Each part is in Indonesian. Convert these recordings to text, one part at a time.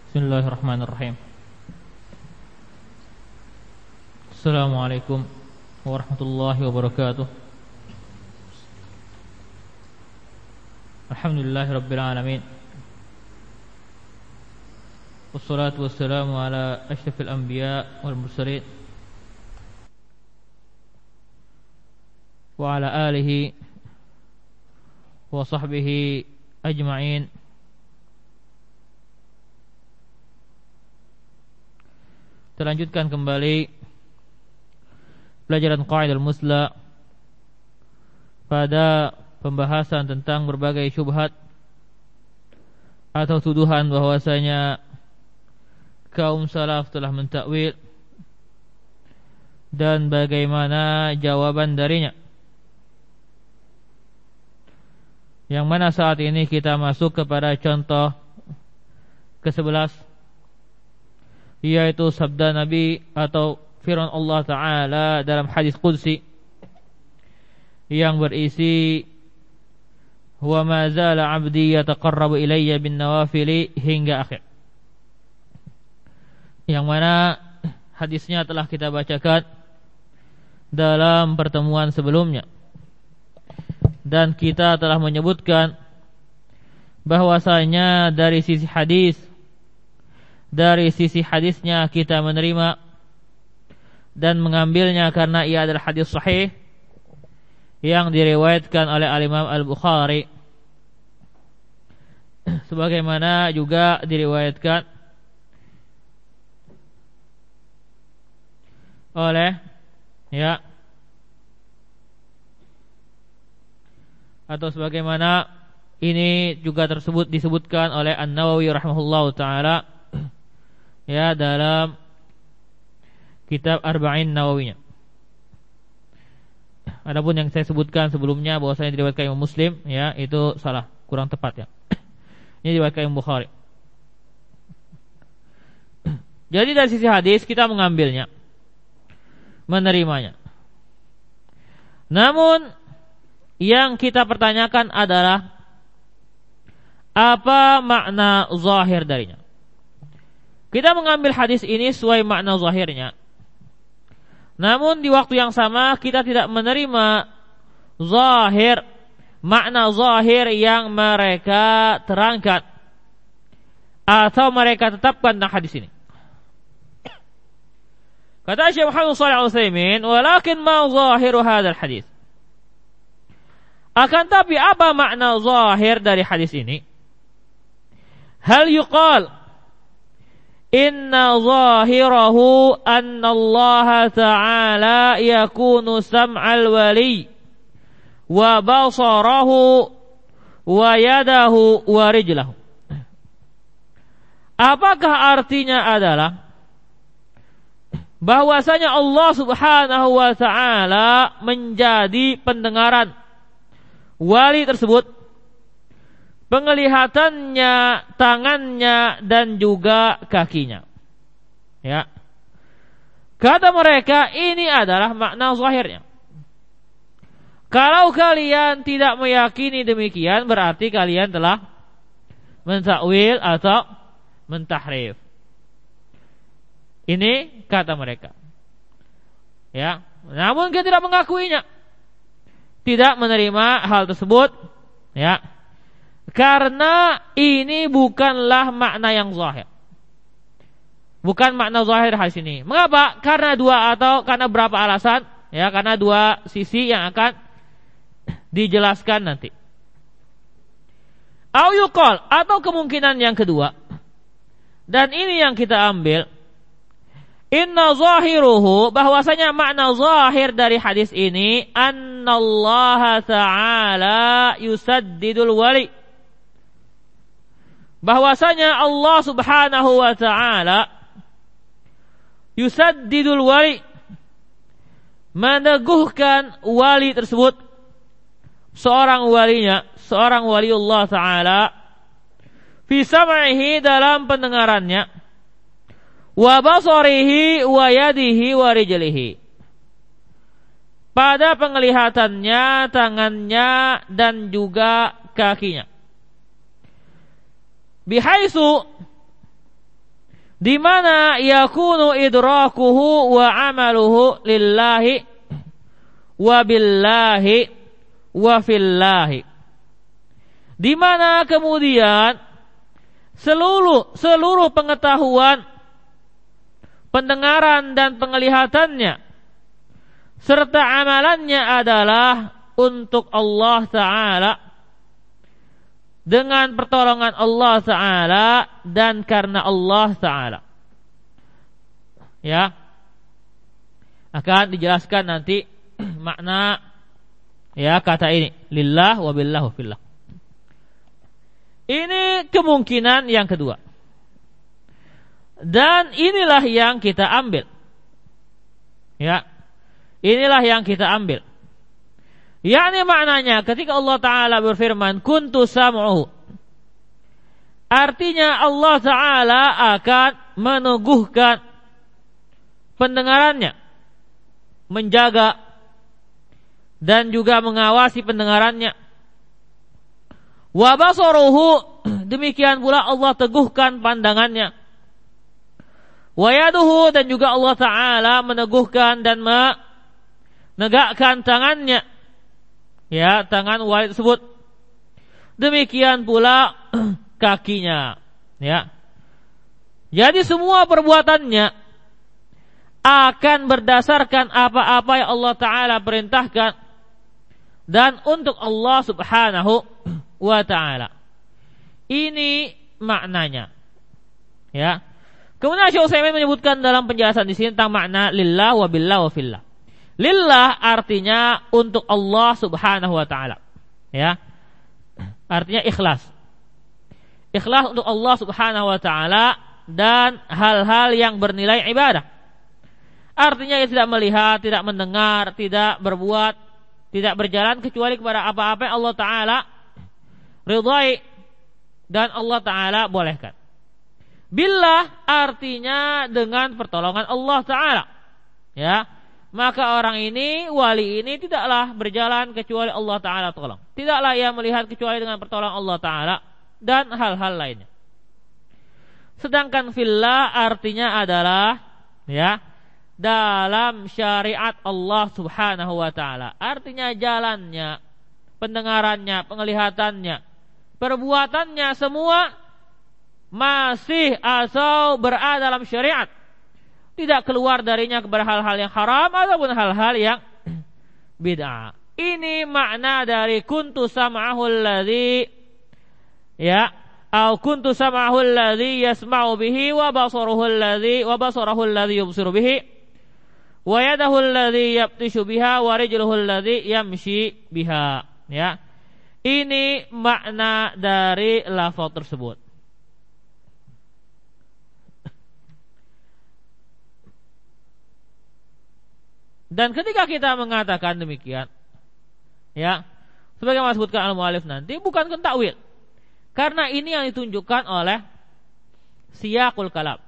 Bismillahirrahmanirrahim. Assalamualaikum warahmatullahi wabarakatuh. Alhamdulillahirabbil alamin. Wassalatu wassalamu ala asyrafil anbiya wal mursalin wa ala alihi wa sahbihi ajma'in. Kita lanjutkan kembali pelajaran Qaidul Musla pada pembahasan tentang berbagai syubhat atau tuduhan bahwasanya kaum salaf telah mentakwil dan bagaimana jawaban darinya. Yang mana saat ini kita masuk kepada contoh ke-11, yaitu sabda Nabi atau firman Allah Ta'ala dalam hadis Qudsi yang berisi wa ma zala 'abdi yataqarrabu ilayya bin nawafili hingga akhir, yang mana hadisnya telah kita bacakan dalam pertemuan sebelumnya, dan kita telah menyebutkan bahwasanya dari sisi hadisnya kita menerima dan mengambilnya karena ia adalah hadis sahih yang diriwayatkan oleh Al-Imam Al-Bukhari, sebagaimana juga diriwayatkan oleh atau sebagaimana ini juga disebutkan oleh An-Nawawi rahimahullahu taala dalam kitab Arba'in Nawawinya. Adapun yang saya sebutkan sebelumnya bahwasanya diriwayatkan Imam Muslim, itu salah, kurang tepat ya. Ini diriwayatkan Imam Bukhari. Jadi dari sisi hadis kita mengambilnya, menerimanya. Namun yang kita pertanyakan adalah apa makna zahir darinya. Kita mengambil hadis ini sesuai makna zahirnya, namun di waktu yang sama kita tidak menerima makna zahir yang mereka terangkan atau mereka tetapkan dalam hadis ini. Kata Syekh Muhammad Shalih Al-Utsaimin, walakin ma zahiru hadzal hadis. Akan tapi apa makna zahir dari hadis ini? Hal yuqal inna zahirahu anna Allah Ta'ala yakunu sam'al wali wa basarahu wa yadahu wa rijlahu. Apakah artinya adalah bahwasanya Allah Subhanahu wa Ta'ala menjadi pendengaran wali tersebut, penglihatannya, tangannya, dan juga kakinya. Kata mereka, ini adalah makna zahirnya. Kalau kalian tidak meyakini demikian, berarti kalian telah mentakwil atau mentahrif. Ini kata mereka. Namun kita tidak mengakuinya, tidak menerima hal tersebut, karena ini bukanlah makna yang zahir. Bukan makna zahir hadis ini. Mengapa? Karena berapa alasan? Karena dua sisi yang akan dijelaskan nanti. Au yuqal, atau kemungkinan yang kedua, dan ini yang kita ambil, inna zahiruhu, bahwasanya makna zahir dari hadis ini, annallaha ta'ala yusaddidul wali, bahwasanya Allah Subhanahu wa Ta'ala yusaddidul wali, meneguhkan wali tersebut, seorang wali Allah Ta'ala, fi sam'ihi, dalam pendengarannya, wa basarihi wa yadihi wa rijlihi, pada penglihatannya, tangannya, dan juga kakinya. Bihaitsu, di mana yakunu idrakuhu wa amaluhu lillahi wa billahi wa fillahi, di mana kemudian seluruh pengetahuan, pendengaran dan penglihatannya serta amalannya adalah untuk Allah Ta'ala, dengan pertolongan Allah Ta'ala dan karena Allah Ta'ala. Ya, akan dijelaskan nanti makna ya kata ini, lillah wa billah wa fillah. Ini kemungkinan yang kedua. Dan inilah yang kita ambil. Ya. Inilah yang kita ambil. Yakni maknanya ketika Allah Ta'ala berfirman kuntu sam'uhu, artinya Allah Ta'ala akan meneguhkan pendengarannya, menjaga dan juga mengawasi pendengarannya. Wa basaruhu, demikian pula Allah teguhkan pandangannya. Wa yaduhu, dan juga Allah Ta'ala meneguhkan dan menegakkan tangannya, ya, tangan walid tersebut. Demikian pula kakinya, ya. Jadi semua perbuatannya akan berdasarkan apa-apa yang Allah Ta'ala perintahkan dan untuk Allah Subhanahu wa Ta'ala. Ini maknanya, ya. Kemudian Syekh Utsaimin menyebutkan dalam penjelasan di sini tentang makna lillah wa billah wa fillah. Lillah artinya untuk Allah Subhanahu wa Ta'ala, ya. Artinya ikhlas. Ikhlas untuk Allah Subhanahu wa Ta'ala dan hal-hal yang bernilai ibadah. Artinya ia tidak melihat, tidak mendengar, tidak berbuat, tidak berjalan kecuali kepada apa-apa yang Allah Ta'ala ridhai dan Allah Ta'ala bolehkan. Billah artinya dengan pertolongan Allah Ta'ala, ya. Maka orang ini, wali ini tidaklah berjalan kecuali Allah Ta'ala tolong. Tidaklah ia melihat kecuali dengan pertolongan Allah Ta'ala dan hal-hal lainnya. Sedangkan fillah artinya adalah, ya, dalam syariat Allah Subhanahu wa Ta'ala. Artinya jalannya, pendengarannya, penglihatannya, perbuatannya semua masih asal berada dalam syariat, tidak keluar darinya kepada hal-hal yang haram ataupun hal-hal yang bid'ah. Ini makna dari kuntu sam'ahu alladhi, ya, au kuntu sam'ahu alladhi yasma'u bihi wa basarahu alladhi yubsiru bihi wa yadahu alladhi yabtishu biha wa rijluhu alladhi yamshi biha, ya. Ini makna dari lafaz tersebut. Dan ketika kita mengatakan demikian, ya, sebagaimana disebutkan al-mu'allif nanti, bukan takwil. Karena ini yang ditunjukkan oleh siyaqul kalam,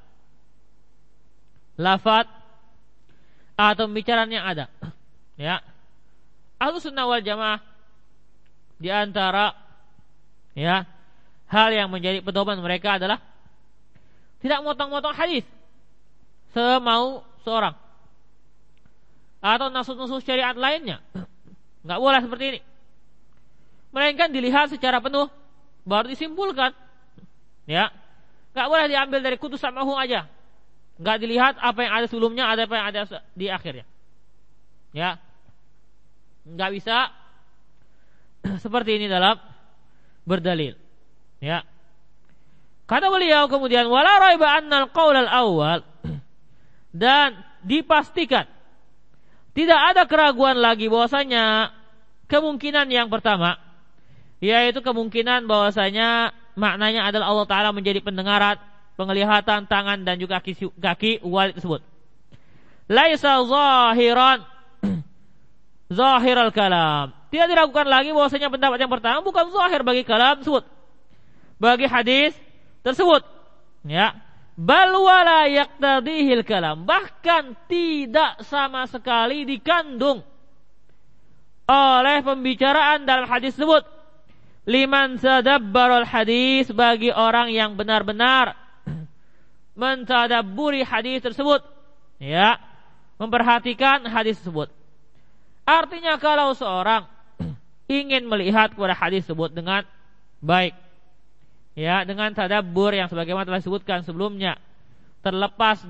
lafaz atau pembicaraan yang ada, ya. Ahlus sunnah wal jamaah di antara, ya, hal yang menjadi pedoman mereka adalah tidak motong-motong hadis semau seorang atau nasus-nasus syariat lainnya. Enggak boleh seperti ini. Melainkan dilihat secara penuh baru disimpulkan, ya. Enggak boleh diambil dari kutus samahu aja. Enggak dilihat apa yang ada sebelumnya, ada apa yang ada di akhirnya, ya. Enggak bisa seperti ini dalam berdalil, ya. Kata beliau kemudian wala raiba annal qaul al-awwal, dan dipastikan tidak ada keraguan lagi bahwasanya kemungkinan yang pertama, yaitu kemungkinan bahwasanya maknanya adalah Allah Ta'ala menjadi pendengaran, penglihatan, tangan dan juga kaki walid tersebut. Laisa zahiran zahiral kalam. Tidak diragukan lagi bahwasanya pendapat yang pertama bukan zahir bagi kalam tersebut, bagi hadis tersebut, ya. Bal wala yaqtadihil kalam, bahkan tidak sama sekali dikandung oleh pembicaraan dalam hadis tersebut. Liman sadabbarul hadis, bagi orang yang benar-benar mentadabburi hadis tersebut, ya, memperhatikan hadis tersebut. Artinya kalau seorang ingin melihat kepada hadis tersebut dengan baik, ya, dengan tadabbur yang sebagaimana telah disebutkan sebelumnya, terlepas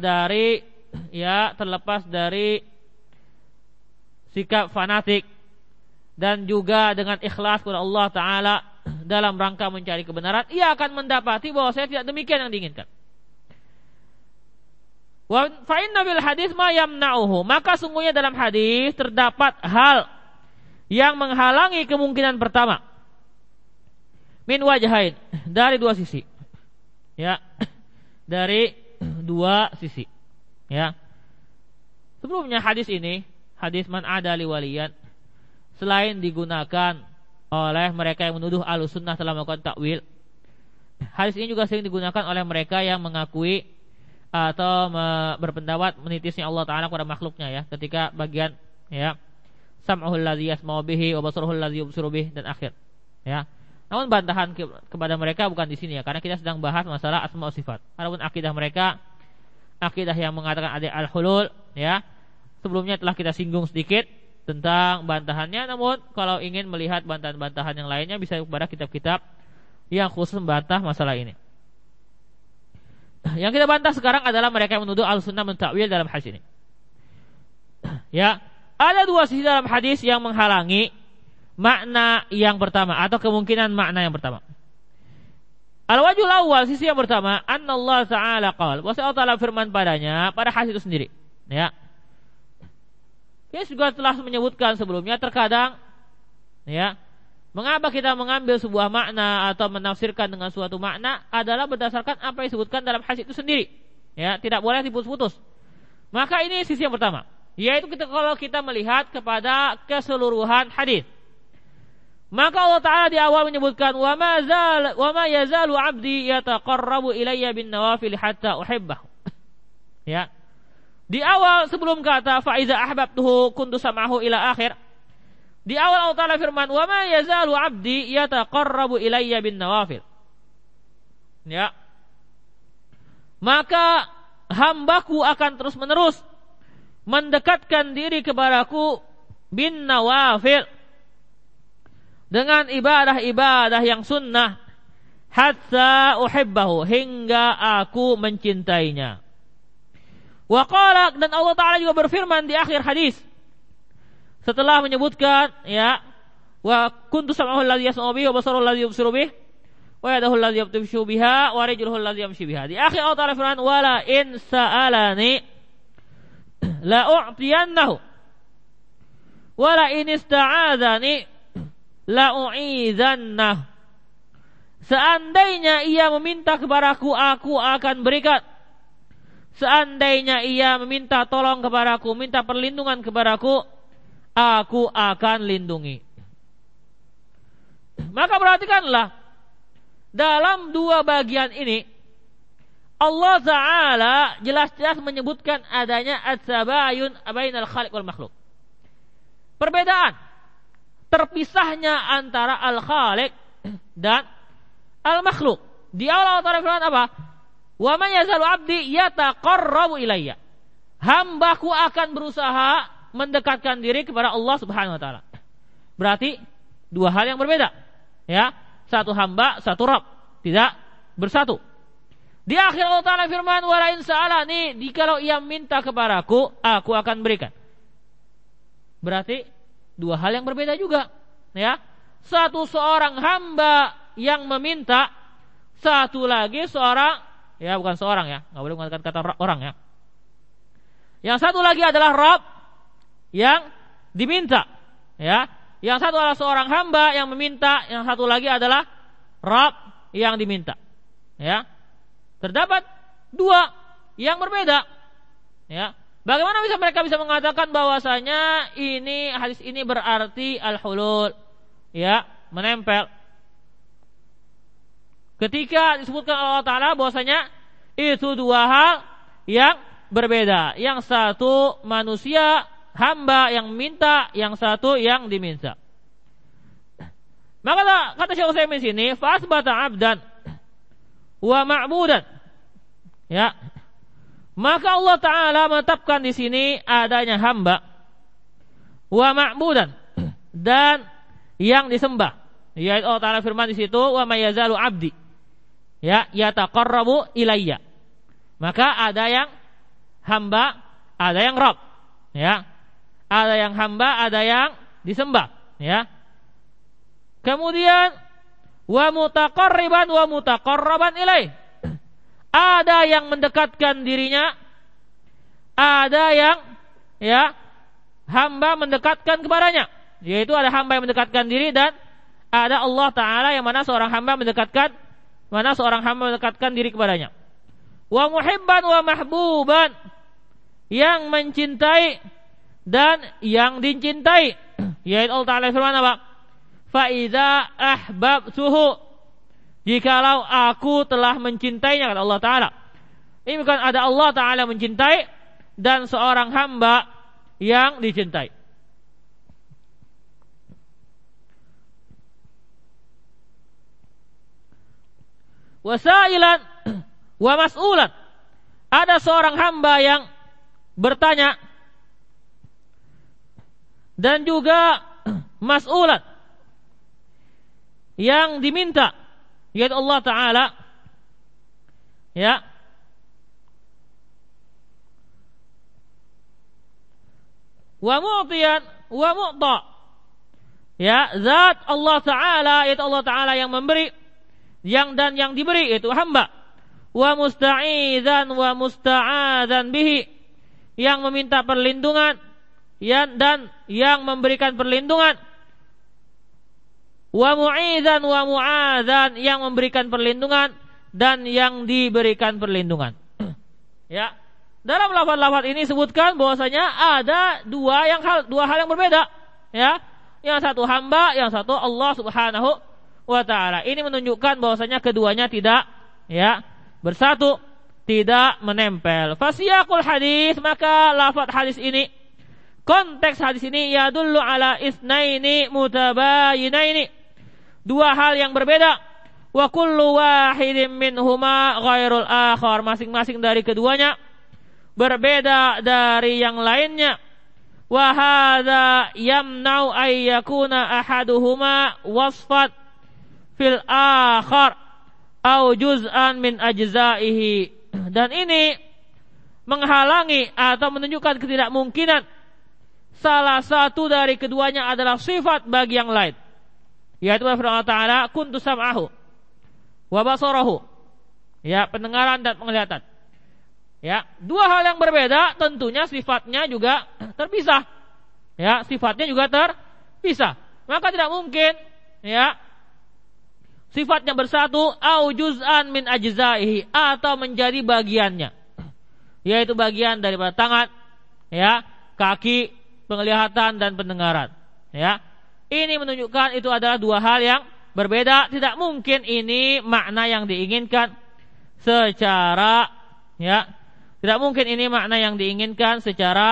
dari sikap fanatik, dan juga dengan ikhlas kepada Allah Ta'ala dalam rangka mencari kebenaran, ia akan mendapati bahwa saya tidak demikian yang diinginkan. Wa fa inna bil hadis ma yamna'uhu, maka sungguhnya dalam hadis terdapat hal yang menghalangi kemungkinan pertama. Min wajhain, dari dua sisi. Ya. Dari dua sisi. Ya. Sebelumnya hadis ini, hadis man adali waliyan, selain digunakan oleh mereka yang menuduh Ahlussunnah telah melakukan takwil, hadis ini juga sering digunakan oleh mereka yang mengakui atau berpendapat menitisnya Allah Ta'ala kepada makhluknya, ya, ketika bagian, ya, sam'uhul ladzi yasma'u bihi wa basaruhul ladzi yubsiru bihi, dan akhir, ya. Namun bantahan kepada mereka bukan di sini, ya, karena kita sedang bahas masalah asma wa sifat. Adapun akidah mereka, akidah yang mengatakan ada al-hulul, ya, sebelumnya telah kita singgung sedikit tentang bantahannya. Namun kalau ingin melihat bantahan-bantahan yang lainnya, bisa kepada kitab-kitab yang khusus membantah masalah ini. Yang kita bantah sekarang adalah mereka yang menuduh Ahlussunnah mentakwil dalam hadis ini. Ya, ada dua sisi dalam hadis yang menghalangi makna yang pertama atau kemungkinan makna yang pertama. Al-wajhul awwal, sisi yang pertama, annallahu ta'ala qala, bahwa Allah Ta'ala firman padanya pada hadis itu sendiri, ya. Dia juga telah menyebutkan sebelumnya, terkadang, ya, mengapa kita mengambil sebuah makna atau menafsirkan dengan suatu makna adalah berdasarkan apa yang disebutkan dalam hadis itu sendiri, ya, tidak boleh diputus-putus. Maka ini sisi yang pertama, yaitu kalau kita melihat kepada keseluruhan hadis. Maka Allah Ta'ala di awal menyebutkan wa ma yazalu 'abdi yataqarrabu ilayya bin nawafil hatta uhibbahu. Ya. Di awal sebelum kata fa iza ahbabtuhu kuntu sam'ahu ila akhir, di awal Allah Ta'ala firman wa ma yazalu 'abdi yataqarrabu ilayya bin nawafil. Ya. Maka hambaku akan terus-menerus mendekatkan diri kepadaku bin nawafil, dengan ibadah-ibadah yang sunnah, hatta uhibbahu, hingga aku mencintainya. Wa qala, dan Allah Ta'ala juga berfirman di akhir hadis setelah menyebutkan, ya, wa kuntu sam'ahu alladzi yasma'u bihi wa basaruhu alladzi yubsiru bihi wa yadahu alladzi yabtashu biha wa rijluhu alladzi yamshi biha. Di akhir Allah Ta'ala firman wala in sa'alani la u'tiyannahu wala in ista'adzani la u'idhannah. Seandainya ia meminta kepadaku, aku akan berikan. Seandainya ia meminta tolong kepadaku, minta perlindungan kepadaku, aku akan lindungi. Maka perhatikanlah, dalam dua bagian ini Allah Ta'ala jelas-jelas menyebutkan adanya at-tabayun bainal khaliq wal makhluk. Perbedaan, terpisahnya antara al-khaliq dan al-makhluk. Di awal Allah Ta'ala firman apa? Wa man yazalu 'abdi yataqarrabu ilayya. Hambaku akan berusaha mendekatkan diri kepada Allah Subhanahu wa taala. Berarti dua hal yang berbeda. Ya, satu hamba, satu Rabb, tidak bersatu. Di akhir Allah Ta'ala firman wa la in sa'alani, jikalau ia minta kepadaku, aku akan berikan. Berarti dua hal yang berbeda juga, ya. Satu seorang hamba yang meminta, satu lagi seorang, ya bukan seorang, ya, nggak boleh mengatakan kata orang, ya. Yang satu lagi adalah Rabb yang diminta, ya. Yang satu adalah seorang hamba yang meminta, yang satu lagi adalah Rabb yang diminta, ya. Terdapat dua yang berbeda, ya. Bagaimana mereka bisa mengatakan bahwasanya ini hadis ini berarti al-hulul, ya, menempel? Ketika disebutkan Allah Ta'ala bahwasanya itu dua hal yang berbeda. Yang satu manusia, hamba yang minta, yang satu yang diminta. Maka kata Syekh Utsaimin sini, fa asbata 'abdan wa ma'budan. Ya, Maka Allah Ta'ala menetapkan di sini adanya hamba wa ma'budan, dan yang disembah. Yaitu Allah Ta'ala firman di situ, wa may yazalu abdi yataqarrabu ilayya. Maka ada yang hamba, ada yang Rabb, ya. Ada yang hamba, ada yang disembah, ya. Kemudian wa mutaqarriban wa mutaqarraban ilaih. Ada yang mendekatkan dirinya, ada yang hamba mendekatkan kepadanya. Yaitu ada hamba yang mendekatkan diri dan ada Allah Ta'ala yang mana seorang hamba mendekatkan diri kepadanya. Wa muhibban wa mahbuban, yang mencintai dan yang dicintai. Yaitu Allah Ta'ala firman apa? Fa idza ahbabtuhu, jikalau aku telah mencintainya, kata Allah Ta'ala. Ini bukan ada Allah Ta'ala mencintai dan seorang hamba yang dicintai. Wasailan wa mas'ulan, ada seorang hamba yang bertanya dan juga mas'ulan, yang diminta, yaitu Allah Ta'ala, ya. Wa mu'tiyan wa mu'ta, ya, zat Allah Ta'ala, yaitu Allah Ta'ala yang memberi, yang diberi, yaitu hamba. Wa musta'idzan wa musta'adzan bihi, yang meminta perlindungan dan yang memberikan perlindungan. Wa mu'idzan wa mu'adzan, yang memberikan perlindungan dan yang diberikan perlindungan. Ya. Dalam lafaz-lafaz ini sebutkan bahwasanya ada dua hal yang berbeda, ya. Yang satu hamba, yang satu Allah Subhanahu wa Ta'ala. Ini menunjukkan bahwasanya keduanya tidak, ya, bersatu, tidak menempel. Fasiyaqul hadis, maka lafaz hadis ini, konteks hadis ini, yadullu ala isnaini mutabayinaini, dua hal yang berbeda. Wa kullu wahidin minhuma ghairul akhar, masing-masing dari keduanya berbeda dari yang lainnya. Wa hadza yamna'u ay yakuna ahaduhuma wasfat fil akhar au juz'an min ajza'ihi. Dan ini menghalangi atau menunjukkan ketidakmungkinan salah satu dari keduanya adalah sifat bagi yang lain. Yaitu firman Allah Ta'ala, kuntu sam'ahu wa basarahu, ya, pendengaran dan penglihatan. Ya, dua hal yang berbeda, tentunya sifatnya juga terpisah. Ya, sifatnya juga terpisah. Maka tidak mungkin, ya, sifatnya bersatu au juz'an min ajza'ihi, atau menjadi bagiannya. Yaitu bagian daripada tangan, ya, kaki, penglihatan dan pendengaran. Ya. Ini menunjukkan itu adalah dua hal yang berbeda. Tidak mungkin ini makna yang diinginkan secara, ya, tidak mungkin ini makna yang diinginkan secara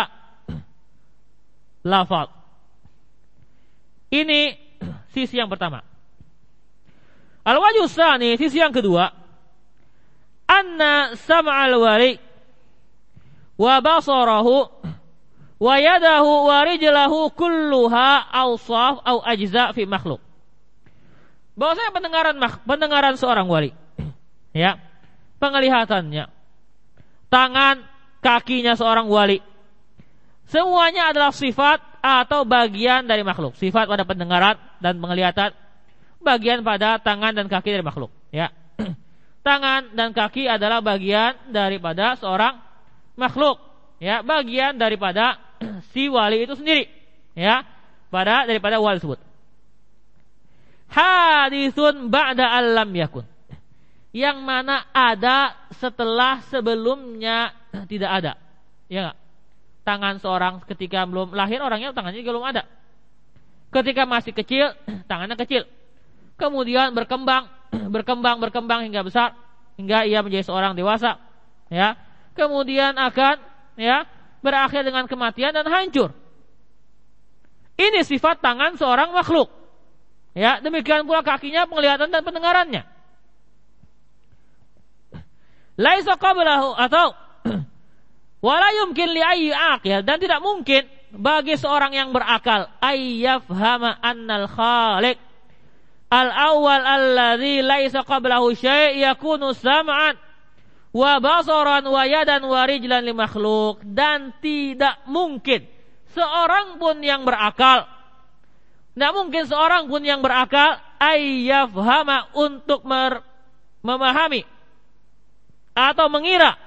lafaz. Ini sisi yang pertama. Al-wajhu tsani, sisi yang kedua, anna sam'al wali wa basarahu wa yadahu wa rijlahu kulluha awsaf aw ajza fi makhluk. Bahwasanya pendengaran seorang wali, ya, penglihatannya, tangan, kakinya seorang wali, semuanya adalah sifat atau bagian dari makhluk. Sifat pada pendengaran dan penglihatan, bagian pada tangan dan kaki dari makhluk, ya. Tangan dan kaki adalah bagian daripada seorang makhluk, ya, bagian daripada si wali itu sendiri, ya, daripada wali tersebut. Hadithun ba'da allam yakun, yang mana ada setelah sebelumnya tidak ada, ya gak? Tangan seorang ketika belum lahir, orangnya tangannya juga belum ada. Ketika masih kecil, tangannya kecil. Kemudian berkembang hingga besar, hingga ia menjadi seorang dewasa, ya. Kemudian akan, ya, berakhir dengan kematian dan hancur. Ini sifat tangan seorang makhluk, ya. Demikian pula kakinya, penglihatan dan pendengarannya. Laisa qablahu, atau Wala yumkin li ayyi aqil, dan tidak mungkin bagi seorang yang berakal ayyafhama annal khaliq al-awwal alladhi laisa qablahu syai' yakunu sam'an wa basaran wa yadan wa rijlan li makhluk. Dan tidak mungkin seorang pun yang berakal, tidak mungkin seorang pun yang berakal ayyafhama untuk memahami atau mengira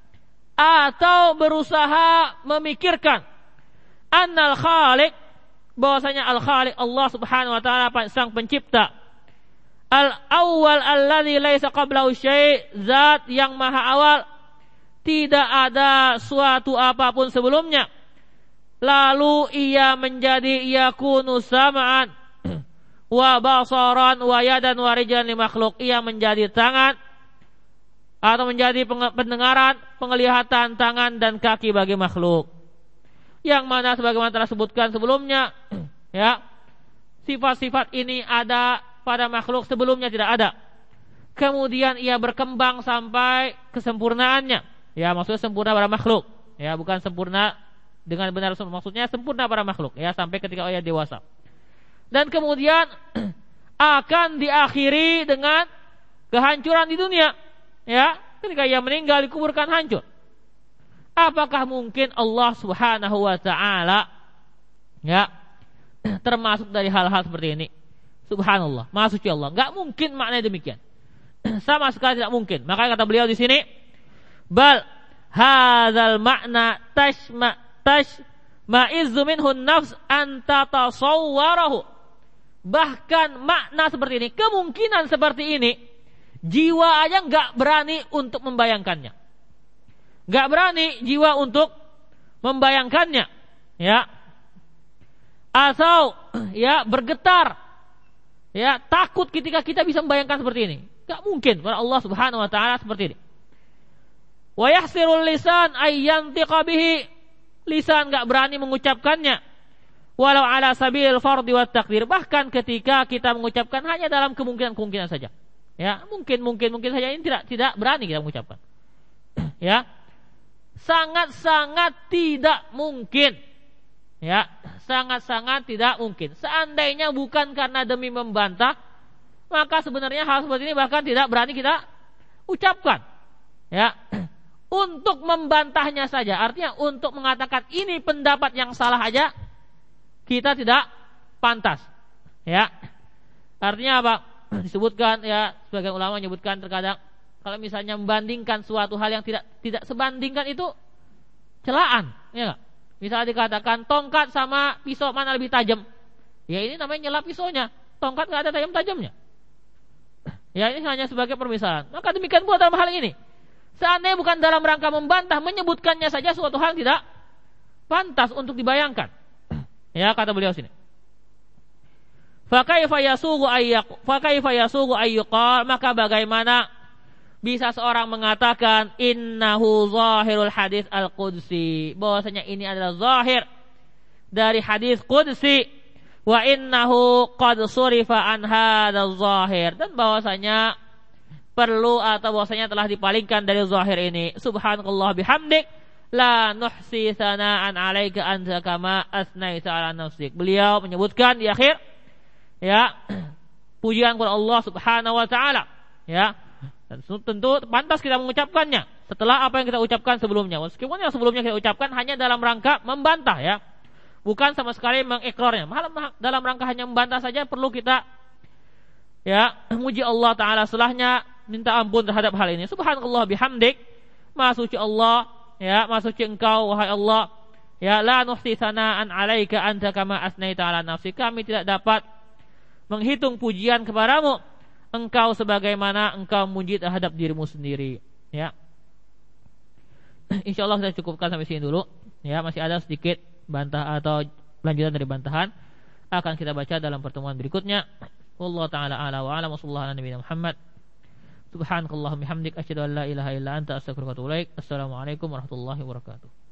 atau berusaha memikirkan annal khaliq, bahwasanya al khaliq Allah Subhanahu wa taala sang pencipta, al awwal alladzi laisa qablahu syai', zat yang maha awal, tidak ada suatu apapun sebelumnya, lalu ia menjadi yakunu sam'an wa basaran wa yadan wa rijlan li makhluk, ia menjadi tangan atau menjadi pendengaran, penglihatan, tangan dan kaki bagi makhluk. Yang mana sebagaimana telah sebutkan sebelumnya, ya, sifat-sifat ini ada pada makhluk, sebelumnya tidak ada. Kemudian ia berkembang sampai kesempurnaannya. Ya, maksudnya sempurna pada makhluk. Ya, bukan sempurna dengan benar, maksudnya sempurna pada makhluk. Ya, sampai ketika ia dewasa. Dan kemudian akan diakhiri dengan kehancuran di dunia. Ya, ketika ia meninggal dikuburkan hancur. Apakah mungkin Allah Subhanahu wa taala, ya, termasuk dari hal-hal seperti ini? Subhanallah, Maha Suci Allah. Enggak mungkin maknanya demikian. Sama sekali tidak mungkin. Makanya kata beliau di sini, bal hadzal makna tashma'izzu minhu an-nafs an tatasawwarahu. Bahkan makna seperti ini, kemungkinan seperti ini, jiwa aja enggak berani untuk membayangkannya. Enggak berani jiwa untuk membayangkannya, ya. Atau ya bergetar, ya, takut ketika kita bisa membayangkan seperti ini. Enggak mungkin pada Allah Subhanahu wa taala seperti ini. Wa yahsirul lisan ay yantiqa bihi, lisan enggak berani mengucapkannya. Walau ala sabilil fardhi wat taqdir, bahkan ketika kita mengucapkan hanya dalam kemungkinan saja. Ya, mungkin saja ini tidak berani kita mengucapkan. Ya. Sangat-sangat tidak mungkin. Ya, sangat-sangat tidak mungkin. Seandainya bukan karena demi membantah, maka sebenarnya hal seperti ini bahkan tidak berani kita ucapkan. Ya. Untuk membantahnya saja, artinya untuk mengatakan ini pendapat yang salah aja kita tidak pantas. Ya. Artinya apa? Disebutkan, ya, sebagian ulama menyebutkan terkadang kalau misalnya membandingkan suatu hal yang tidak sebandingkan itu celaan, ya enggak? Misalnya dikatakan tongkat sama pisau mana lebih tajam, ya ini namanya nyela pisaunya, tongkat enggak ada tajam-tajamnya. Ya, ini hanya sebagai permisalan. Maka demikian pula dalam hal ini, seandainya bukan dalam rangka membantah, menyebutkannya saja suatu hal yang tidak pantas untuk dibayangkan. Ya, kata beliau sini. Fakaifa yasugu ayyuqal, maka bagaimana bisa seorang mengatakan innahu zahirul hadis al-qudsi, bahwasanya ini adalah zahir dari hadis qudsi, wa innahu qad surifa an hadzal zahir, dan bahwasanya perlu atau bahwasanya telah dipalingkan dari zahir ini. Subhanallah bihamdik la nuhsi sana'an 'alaika anta kama asnaita 'ala nafsik. Beliau menyebutkan di akhir, ya, pujian kepada Allah Subhanahu wa taala, ya. Dan tentu pantas kita mengucapkannya setelah apa yang kita ucapkan sebelumnya. Meskipun yang sebelumnya kita ucapkan hanya dalam rangka membantah, ya, bukan sama sekali mengikrarnya. Dalam rangka hanya membantah saja perlu kita, ya, muji Allah taala, setelahnya minta ampun terhadap hal ini. Subhanallah bihamdik, Maha Suci Allah, ya, Maha Suci Engkau wahai Allah, ya, la nuhsi sana'an 'alaika anta kama asnaita 'ala nafsi. Kami tidak dapat menghitung pujian kepadamu, engkau sebagaimana engkau memuji terhadap dirimu sendiri. Ya. Insyaallah kita cukupkan sampai sini dulu. Ya, masih ada sedikit bantah atau lanjutan dari bantahan akan kita baca dalam pertemuan berikutnya. Wallahu taala a'la wa a'lam. Wassallallahu ala nabiyina Muhammad. Subhanakallahumma hamdik asyhadu an la ilaha illa anta astaghfiruka wa atubu ilaik. Assalamualaikum warahmatullahi wabarakatuh.